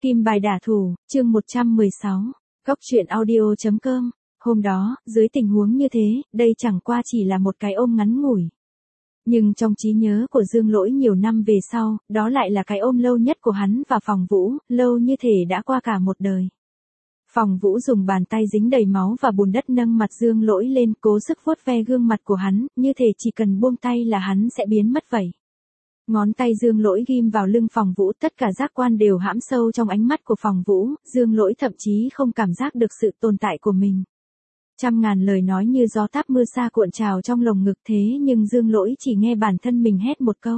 Kim bài đả thủ, chương 116. Góc truyện audio.com. Hôm đó, dưới tình huống như thế, đây chẳng qua chỉ là một cái ôm ngắn ngủi. Nhưng trong trí nhớ của Dương Lỗi nhiều năm về sau, đó lại là cái ôm lâu nhất của hắn và Phòng Vũ, lâu như thể đã qua cả một đời. Phòng Vũ dùng bàn tay dính đầy máu và bùn đất nâng mặt Dương Lỗi lên, cố sức vuốt ve gương mặt của hắn, như thể chỉ cần buông tay là hắn sẽ biến mất vậy. Ngón tay Dương Lỗi ghim vào lưng Phòng Vũ, tất cả giác quan đều hãm sâu trong ánh mắt của Phòng Vũ, Dương Lỗi thậm chí không cảm giác được sự tồn tại của mình. Trăm ngàn lời nói như gió táp mưa xa cuộn trào trong lồng ngực, thế nhưng Dương Lỗi chỉ nghe bản thân mình hét một câu.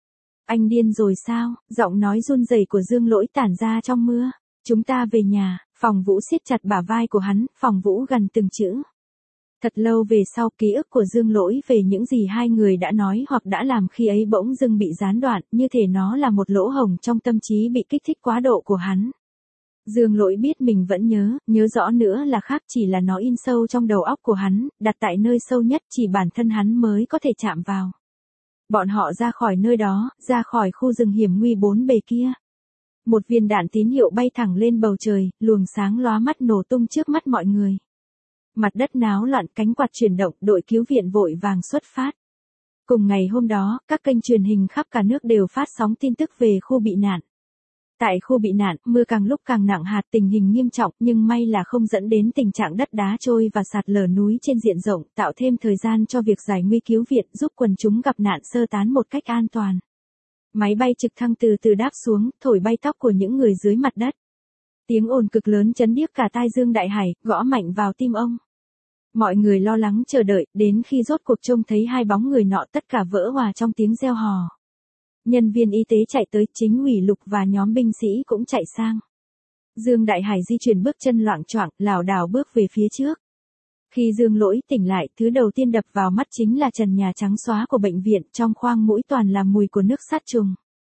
Anh điên rồi sao? Giọng nói run rẩy của Dương Lỗi tản ra trong mưa. Chúng ta về nhà. Phòng Vũ siết chặt bả vai của hắn, Phòng Vũ gần từng chữ. Thật lâu về sau, ký ức của Dương Lỗi về những gì hai người đã nói hoặc đã làm khi ấy bỗng dưng bị gián đoạn, như thể nó là một lỗ hổng trong tâm trí bị kích thích quá độ của hắn. Dương Lỗi biết mình vẫn nhớ rõ nữa là khác, chỉ là nó in sâu trong đầu óc của hắn, đặt tại nơi sâu nhất chỉ bản thân hắn mới có thể chạm vào. Bọn họ ra khỏi nơi đó, ra khỏi khu rừng hiểm nguy bốn bề kia. Một viên đạn tín hiệu bay thẳng lên bầu trời, luồng sáng lóa mắt nổ tung trước mắt mọi người. Mặt đất náo loạn, cánh quạt chuyển động, đội cứu viện vội vàng xuất phát. Cùng ngày hôm đó, các kênh truyền hình khắp cả nước đều phát sóng tin tức về khu bị nạn. Tại khu bị nạn, mưa càng lúc càng nặng hạt, tình hình nghiêm trọng, nhưng may là không dẫn đến tình trạng đất đá trôi và sạt lở núi trên diện rộng, tạo thêm thời gian cho việc giải nguy cứu viện, giúp quần chúng gặp nạn sơ tán một cách an toàn. Máy bay trực thăng từ từ đáp xuống, thổi bay tóc của những người dưới mặt đất. Tiếng ồn cực lớn chấn điếc cả tai Dương Đại Hải, gõ mạnh vào tim ông. Mọi người lo lắng chờ đợi, đến khi rốt cuộc trông thấy hai bóng người nọ, tất cả vỡ hòa trong tiếng reo hò. Nhân viên y tế chạy tới, chính ủy Lục và nhóm binh sĩ cũng chạy sang. Dương Đại Hải di chuyển bước chân loạng choạng, lảo đảo bước về phía trước. Khi Dương Lỗi tỉnh lại, thứ đầu tiên đập vào mắt chính là trần nhà trắng xóa của bệnh viện, trong khoang mũi toàn là mùi của nước sát trùng.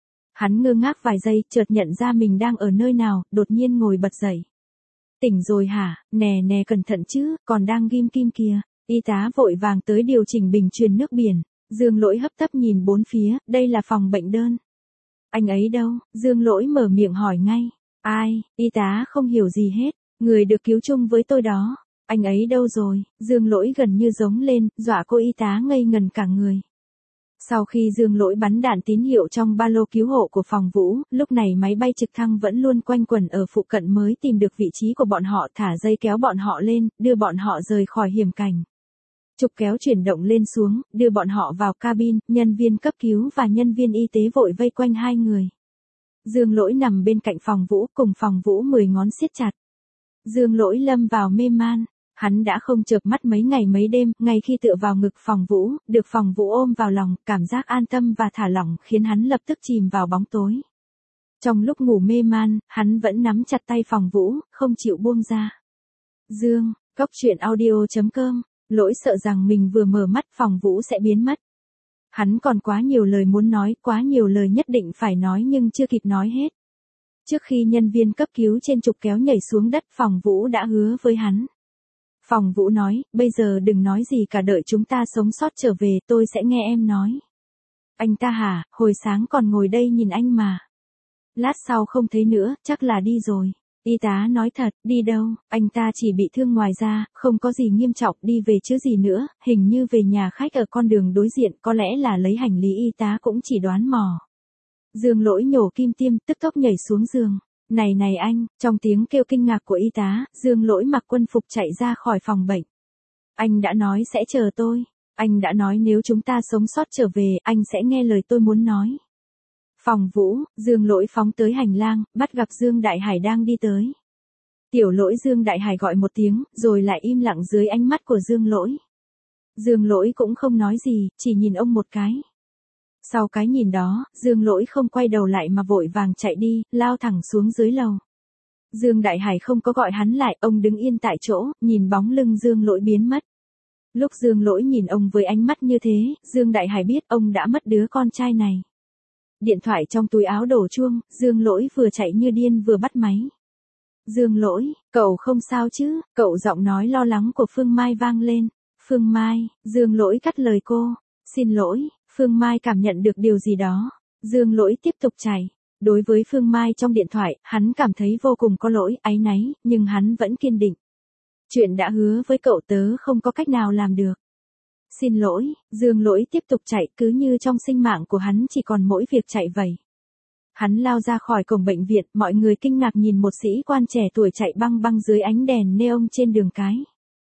Hắn ngơ ngác vài giây, chợt nhận ra mình đang ở nơi nào, đột nhiên ngồi bật dậy. Tỉnh rồi hả? Nè cẩn thận chứ, còn đang ghim kim kìa. Y tá vội vàng tới điều chỉnh bình truyền nước biển. Dương Lỗi hấp tấp nhìn bốn phía, đây là phòng bệnh đơn. Anh ấy đâu? Dương Lỗi mở miệng hỏi ngay. Ai? Y tá không hiểu gì hết. Người được cứu chung với tôi đó. Anh ấy đâu rồi? Dương Lỗi gần như giống lên, dọa cô y tá ngây ngần cả người. Sau khi Dương Lỗi bắn đạn tín hiệu trong ba lô cứu hộ của Phòng Vũ, lúc này máy bay trực thăng vẫn luôn quanh quẩn ở phụ cận mới tìm được vị trí của bọn họ, thả dây kéo bọn họ lên, đưa bọn họ rời khỏi hiểm cảnh. Trục kéo chuyển động lên xuống, đưa bọn họ vào cabin, nhân viên cấp cứu và nhân viên y tế vội vây quanh hai người. Dương Lỗi nằm bên cạnh Phòng Vũ, cùng Phòng Vũ 10 ngón siết chặt. Dương Lỗi lâm vào mê man. Hắn đã không chợp mắt mấy ngày mấy đêm, ngay khi tựa vào ngực Phòng Vũ, được Phòng Vũ ôm vào lòng, cảm giác an tâm và thả lỏng khiến hắn lập tức chìm vào bóng tối. Trong lúc ngủ mê man, hắn vẫn nắm chặt tay Phòng Vũ, không chịu buông ra. Dương, góc truyện audio.com. Lỗi sợ rằng mình vừa mở mắt Phòng Vũ sẽ biến mất. Hắn còn quá nhiều lời muốn nói, quá nhiều lời nhất định phải nói nhưng chưa kịp nói hết. Trước khi nhân viên cấp cứu trên trục kéo nhảy xuống đất, Phòng Vũ đã hứa với hắn. Phòng Vũ nói, bây giờ đừng nói gì cả, đợi chúng ta sống sót trở về tôi sẽ nghe em nói. Anh ta hả? Hồi sáng còn ngồi đây nhìn anh mà. Lát sau không thấy nữa, chắc là đi rồi. Y tá nói thật, đi đâu? Anh ta chỉ bị thương ngoài da, không có gì nghiêm trọng, đi về chứ gì nữa, hình như về nhà khách ở con đường đối diện, có lẽ là lấy hành lý, y tá cũng chỉ đoán mò. Dương Lỗi nhổ kim tiêm, tức tốc nhảy xuống giường. Này anh, trong tiếng kêu kinh ngạc của y tá, Dương Lỗi mặc quân phục chạy ra khỏi phòng bệnh. Anh đã nói sẽ chờ tôi. Anh đã nói nếu chúng ta sống sót trở về, anh sẽ nghe lời tôi muốn nói. Phòng Vũ, Dương Lỗi phóng tới hành lang, bắt gặp Dương Đại Hải đang đi tới. Tiểu Lỗi, Dương Đại Hải gọi một tiếng, rồi lại im lặng dưới ánh mắt của Dương Lỗi. Dương Lỗi cũng không nói gì, chỉ nhìn ông một cái. Sau cái nhìn đó, Dương Lỗi không quay đầu lại mà vội vàng chạy đi, lao thẳng xuống dưới lầu. Dương Đại Hải không có gọi hắn lại, ông đứng yên tại chỗ, nhìn bóng lưng Dương Lỗi biến mất. Lúc Dương Lỗi nhìn ông với ánh mắt như thế, Dương Đại Hải biết ông đã mất đứa con trai này. Điện thoại trong túi áo đổ chuông, Dương Lỗi vừa chạy như điên vừa bắt máy. Dương Lỗi, cậu không sao chứ? Cậu giọng nói lo lắng của Phương Mai vang lên. Phương Mai, Dương Lỗi cắt lời cô. Xin lỗi. Phương Mai cảm nhận được điều gì đó. Dương Lỗi tiếp tục chạy. Đối với Phương Mai trong điện thoại, hắn cảm thấy vô cùng có lỗi, áy náy, nhưng hắn vẫn kiên định. Chuyện đã hứa với cậu tớ không có cách nào làm được. Xin lỗi, Dương Lỗi tiếp tục chạy, cứ như trong sinh mạng của hắn chỉ còn mỗi việc chạy vậy. Hắn lao ra khỏi cổng bệnh viện, mọi người kinh ngạc nhìn một sĩ quan trẻ tuổi chạy băng băng dưới ánh đèn neon trên đường cái.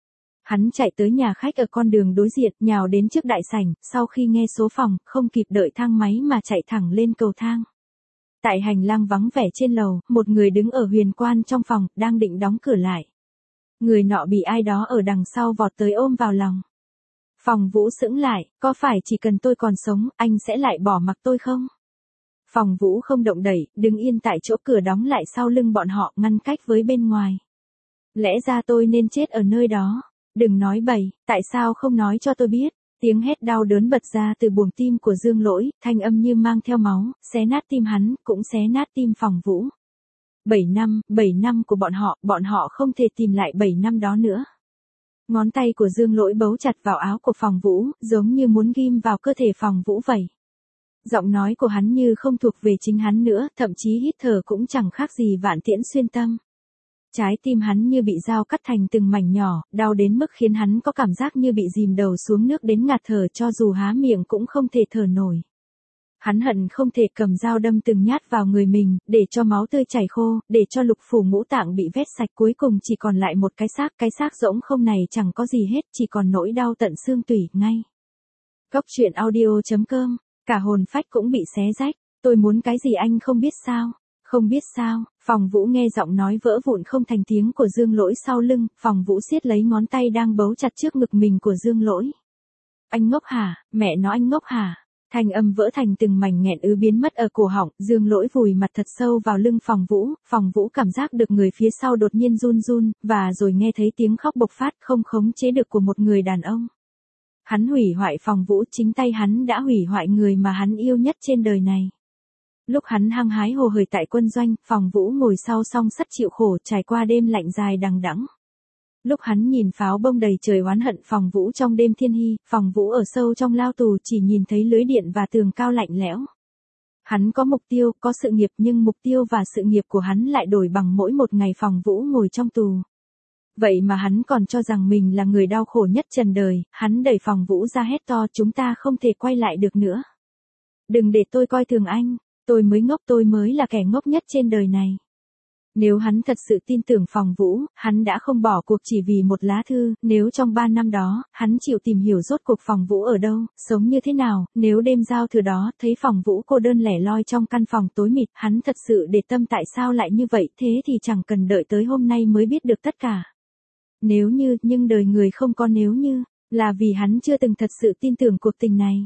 Hắn chạy tới nhà khách ở con đường đối diện, nhào đến trước đại sảnh, sau khi nghe số phòng, không kịp đợi thang máy mà chạy thẳng lên cầu thang. Tại hành lang vắng vẻ trên lầu, một người đứng ở huyền quan trong phòng, đang định đóng cửa lại. Người nọ bị ai đó ở đằng sau vọt tới ôm vào lòng. Phòng Vũ sững lại, có phải chỉ cần tôi còn sống, anh sẽ lại bỏ mặc tôi không? Phòng Vũ không động đẩy, đứng yên tại chỗ, cửa đóng lại sau lưng bọn họ, ngăn cách với bên ngoài. Lẽ ra tôi nên chết ở nơi đó. Đừng nói bậy, tại sao không nói cho tôi biết? Tiếng hét đau đớn bật ra từ buồng tim của Dương Lỗi, thanh âm như mang theo máu, xé nát tim hắn, cũng xé nát tim Phòng Vũ. 7 năm của bọn họ không thể tìm lại 7 năm đó nữa. Ngón tay của Dương Lỗi bấu chặt vào áo của Phòng Vũ, giống như muốn ghim vào cơ thể Phòng Vũ vậy. Giọng nói của hắn như không thuộc về chính hắn nữa, thậm chí hít thở cũng chẳng khác gì vạn tiễn xuyên tâm. Trái tim hắn như bị dao cắt thành từng mảnh nhỏ, đau đến mức khiến hắn có cảm giác như bị dìm đầu xuống nước đến ngạt thở, cho dù há miệng cũng không thể thở nổi. Hắn hận không thể cầm dao đâm từng nhát vào người mình, để cho máu tươi chảy khô, để cho lục phủ ngũ tạng bị vét sạch, cuối cùng chỉ còn lại một cái xác rỗng không này chẳng có gì hết, chỉ còn nỗi đau tận xương tủy, ngay. Cốc truyện audio.com, cả hồn phách cũng bị xé rách, tôi muốn cái gì anh không biết sao? Không biết sao? Phòng Vũ nghe giọng nói vỡ vụn không thành tiếng của Dương Lỗi sau lưng, Phòng Vũ siết lấy ngón tay đang bấu chặt trước ngực mình của Dương Lỗi. Anh ngốc hả? Mẹ nó anh ngốc hả? Thanh âm vỡ thành từng mảnh nghẹn biến mất ở cổ họng, Dương Lỗi vùi mặt thật sâu vào lưng Phòng Vũ cảm giác được người phía sau đột nhiên run run, và rồi nghe thấy tiếng khóc bộc phát không khống chế được của một người đàn ông. Hắn hủy hoại Phòng Vũ, chính tay hắn đã hủy hoại người mà hắn yêu nhất trên đời này. Lúc hắn hăng hái hồ hởi tại quân doanh, Phòng Vũ ngồi sau song sắt chịu khổ, trải qua đêm lạnh dài đằng đẵng. Lúc hắn nhìn pháo bông đầy trời oán hận Phòng Vũ trong đêm thiên hy, Phòng Vũ ở sâu trong lao tù chỉ nhìn thấy lưới điện và tường cao lạnh lẽo. Hắn có mục tiêu, có sự nghiệp, nhưng mục tiêu và sự nghiệp của hắn lại đổi bằng mỗi một ngày Phòng Vũ ngồi trong tù. Vậy mà hắn còn cho rằng mình là người đau khổ nhất trần đời, hắn đẩy Phòng Vũ ra hét to, chúng ta không thể quay lại được nữa. Đừng để tôi coi thường anh, tôi mới ngốc, tôi mới là kẻ ngốc nhất trên đời này. Nếu hắn thật sự tin tưởng Phòng Vũ, hắn đã không bỏ cuộc chỉ vì một lá thư, nếu trong 3 năm đó, hắn chịu tìm hiểu rốt cuộc Phòng Vũ ở đâu, sống như thế nào, nếu đêm giao thừa đó, thấy Phòng Vũ cô đơn lẻ loi trong căn phòng tối mịt, hắn thật sự để tâm tại sao lại như vậy, thế thì chẳng cần đợi tới hôm nay mới biết được tất cả. Nếu như, nhưng đời người không có nếu như, là vì hắn chưa từng thật sự tin tưởng cuộc tình này.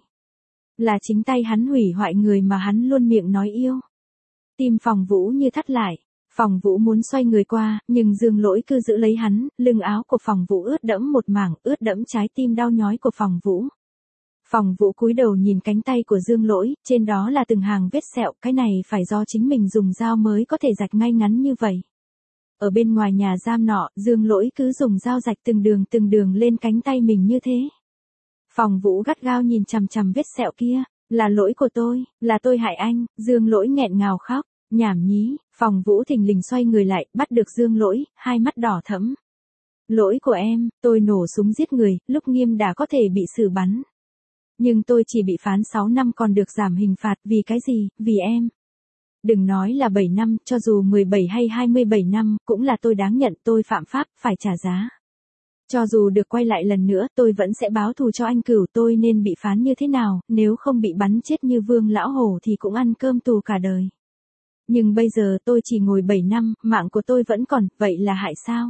Là chính tay hắn hủy hoại người mà hắn luôn miệng nói yêu. Tim Phòng Vũ như thắt lại. Phòng Vũ muốn xoay người qua, nhưng Dương Lỗi cứ giữ lấy hắn, lưng áo của Phòng Vũ ướt đẫm một mảng, ướt đẫm trái tim đau nhói của Phòng Vũ. Phòng Vũ cúi đầu nhìn cánh tay của Dương Lỗi, trên đó là từng hàng vết sẹo, cái này phải do chính mình dùng dao mới có thể rạch ngay ngắn như vậy. Ở bên ngoài nhà giam nọ, Dương Lỗi cứ dùng dao rạch từng đường lên cánh tay mình như thế. Phòng Vũ gắt gao nhìn chằm chằm vết sẹo kia, là lỗi của tôi, là tôi hại anh, Dương Lỗi nghẹn ngào khóc, nhảm nhí, Phòng Vũ thình lình xoay người lại, bắt được Dương Lỗi, hai mắt đỏ thẫm. Lỗi của em, tôi nổ súng giết người, lúc nghiêm đã có thể bị xử bắn. Nhưng tôi chỉ bị phán 6 năm còn được giảm hình phạt, vì cái gì, vì em. Đừng nói là 7 năm, cho dù 17 hay 27 năm, cũng là tôi đáng nhận, tôi phạm pháp, phải trả giá. Cho dù được quay lại lần nữa, tôi vẫn sẽ báo thù cho anh Cửu, tôi nên bị phán như thế nào, nếu không bị bắn chết như Vương Lão Hổ thì cũng ăn cơm tù cả đời. Nhưng bây giờ tôi chỉ ngồi 7 năm, mạng của tôi vẫn còn, vậy là hại sao?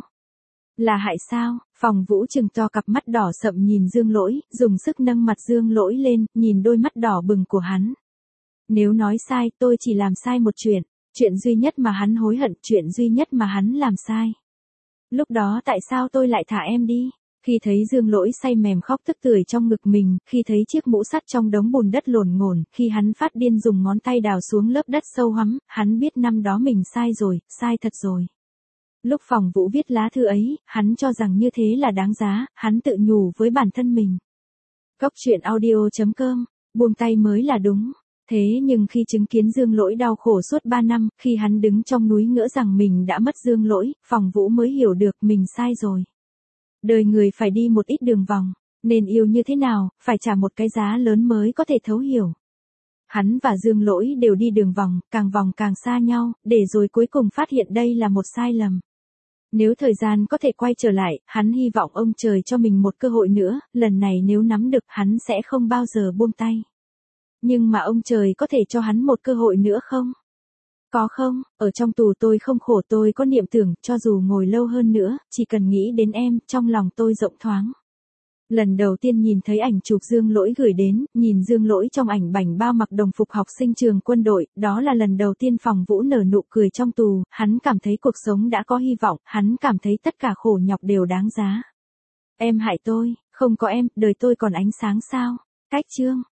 Là hại sao? Phòng Vũ trừng to cặp mắt đỏ sậm nhìn Dương Lỗi, dùng sức nâng mặt Dương Lỗi lên, nhìn đôi mắt đỏ bừng của hắn. Nếu nói sai, tôi chỉ làm sai một chuyện, chuyện duy nhất mà hắn hối hận, chuyện duy nhất mà hắn làm sai. Lúc đó tại sao tôi lại thả em đi? Khi thấy Dương Lỗi say mềm khóc tức tưởi trong ngực mình, khi thấy chiếc mũ sắt trong đống bùn đất lổn ngổn, khi hắn phát điên dùng ngón tay đào xuống lớp đất sâu hoắm, hắn biết năm đó mình sai rồi, sai thật rồi. Lúc Phòng Vũ viết lá thư ấy, hắn cho rằng như thế là đáng giá, hắn tự nhủ với bản thân mình. Cốc truyện audio.com, buông tay mới là đúng. Thế nhưng khi chứng kiến Dương Lỗi đau khổ suốt 3 năm, khi hắn đứng trong núi ngỡ rằng mình đã mất Dương Lỗi, Phòng Vũ mới hiểu được mình sai rồi. Đời người phải đi một ít đường vòng, nên yêu như thế nào, phải trả một cái giá lớn mới có thể thấu hiểu. Hắn và Dương Lỗi đều đi đường vòng càng xa nhau, để rồi cuối cùng phát hiện đây là một sai lầm. Nếu thời gian có thể quay trở lại, hắn hy vọng ông trời cho mình một cơ hội nữa, lần này nếu nắm được hắn sẽ không bao giờ buông tay. Nhưng mà ông trời có thể cho hắn một cơ hội nữa không? Có không, ở trong tù tôi không khổ, tôi có niệm tưởng, cho dù ngồi lâu hơn nữa, chỉ cần nghĩ đến em, trong lòng tôi rộng thoáng. Lần đầu tiên nhìn thấy ảnh chụp Dương Lỗi gửi đến, nhìn Dương Lỗi trong ảnh bảnh bao mặc đồng phục học sinh trường quân đội, đó là lần đầu tiên Phòng Vũ nở nụ cười trong tù, hắn cảm thấy cuộc sống đã có hy vọng, hắn cảm thấy tất cả khổ nhọc đều đáng giá. Em hại tôi, không có em, đời tôi còn ánh sáng sao? Cách chương